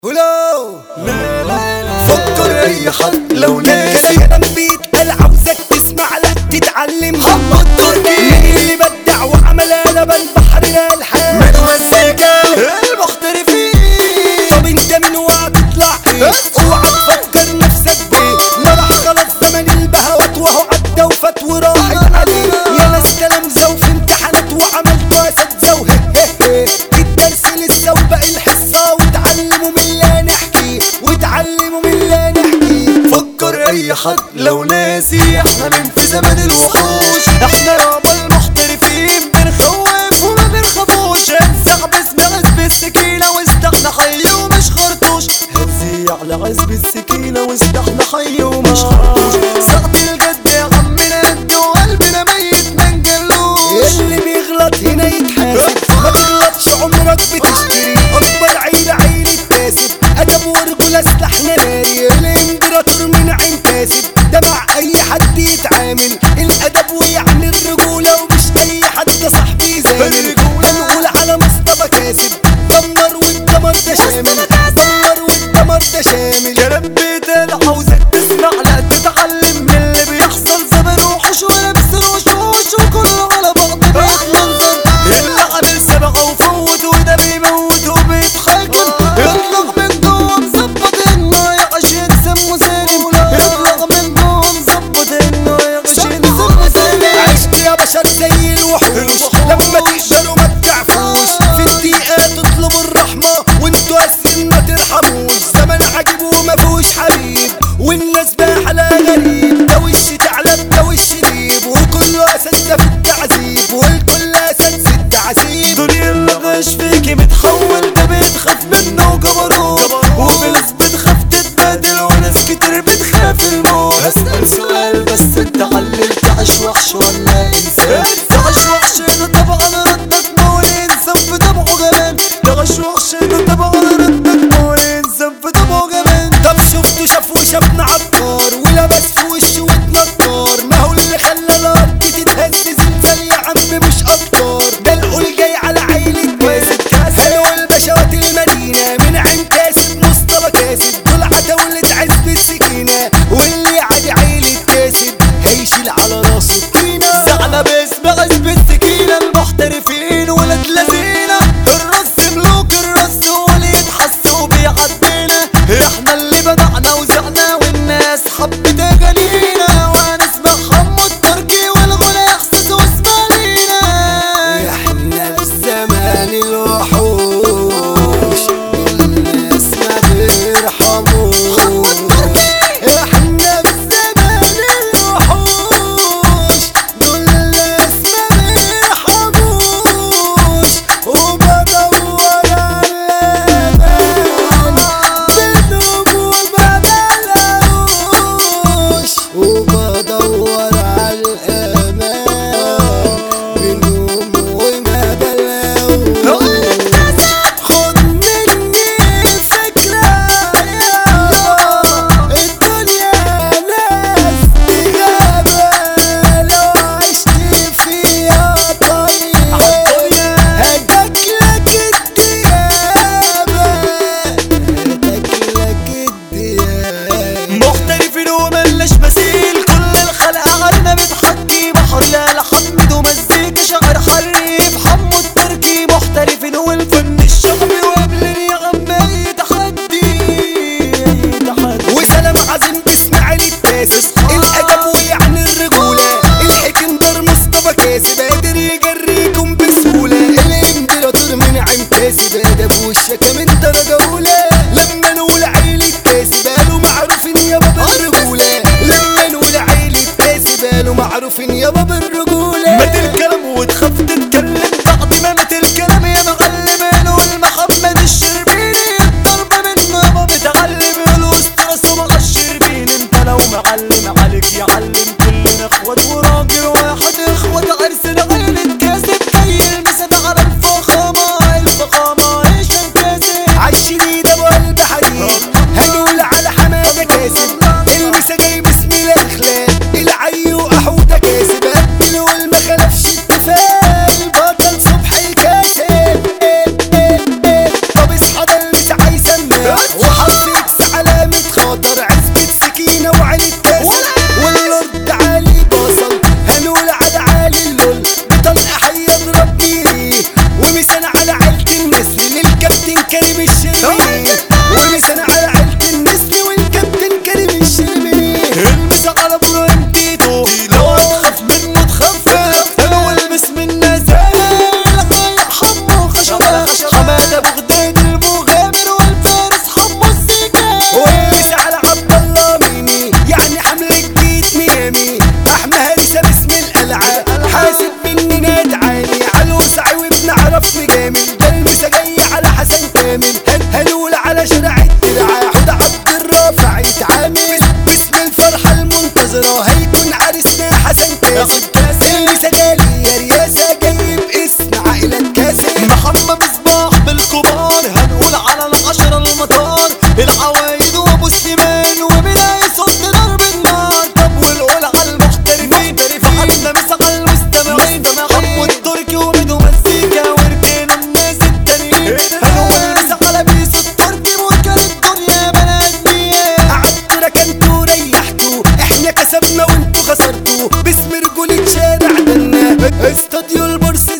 ولو لا لا لا فكر اي حد لو ناسي كلام بيتقال عاوزك تسمع لا تتعلم. حمد تركي مين اللي بدع وعمل قلبان بحرنا الحال من وزيكا المحترفين. طب انت من وهتطلع ايه؟ اوعى تفكر نفسك بيه، ما راح خلاص زمن البهوات وهو عدى وفات وراحت عليه. يا ناس كلام زو في امتحانات وعملتوا اساتذه وههه الدرس لسه وباقي الحصه وتعلموا من اللي نحكي وتعلموا من اللي نحكي. فكر اي حد لو ناسي احنا من في زمن الوحوش. احنا يابا المحترفين بنخوف وما بنخافوش، انسحب اسم عزب السكينه واستحنا حي ومش خرطوش. هتزي على عزب السكينة واستحنا حي ومش خرطوش. ساعة الجد يا عمنا قد وقلبنا ميت ما نجلوش. اللي بيغلط هنا يتحاسب، ما تغلطش عمرك بتشتري. اكبر عيلة عيلة كاسب، ادب ورجولة سلاحنا ناري. الامبراطور من عين كاسب، ده مع اي حد يتعامل الادب ويعني الرجولة، ومش اي حد صاحبي زامل. هنقول على مصطفى كاسب، دمر والدمر ده شامل، دمر والدمر ده شامل. كلام بيتقال عاوزك تسمع لا تتعلم من اللي بيحصل. زمن وحش ولابس الوشوش وكله على بعض بيتمنظر. اللي عامل سبقه وفوت وده بيموت وبيتحاكم. يطلع من جوه مظبط انه يعيش ينسم مسالم. يطلع من جوه مظبط انه يعيش ينسم مسالم. عشت يا بشر زي الوحوش، لما تقدروا ما تضعفوش. في الدقيقة تطلبوا الرحمة وانتوا اسفين ما ترحموش. زمن عجيب وما فيهوش حبيب والناس باحلى غريب. ده وش تعلب ده وش ديب وكله اساتذة في التعذيب والكل اساتذة التعذيب. الدنيا اللي غاش فيكي بتحول ده بتخاف منه وجبروت. وفي ناس بتخاف تتبادل وناس كتير بتخاف الموت. هسأل سؤال بس انت علل تعيش وحش ولا انسان؟ تعيش وحش ده طبعا ردك مول انسان في طبعه جمال. تعيش وحش ده طبعا ردك مول انسان في البورس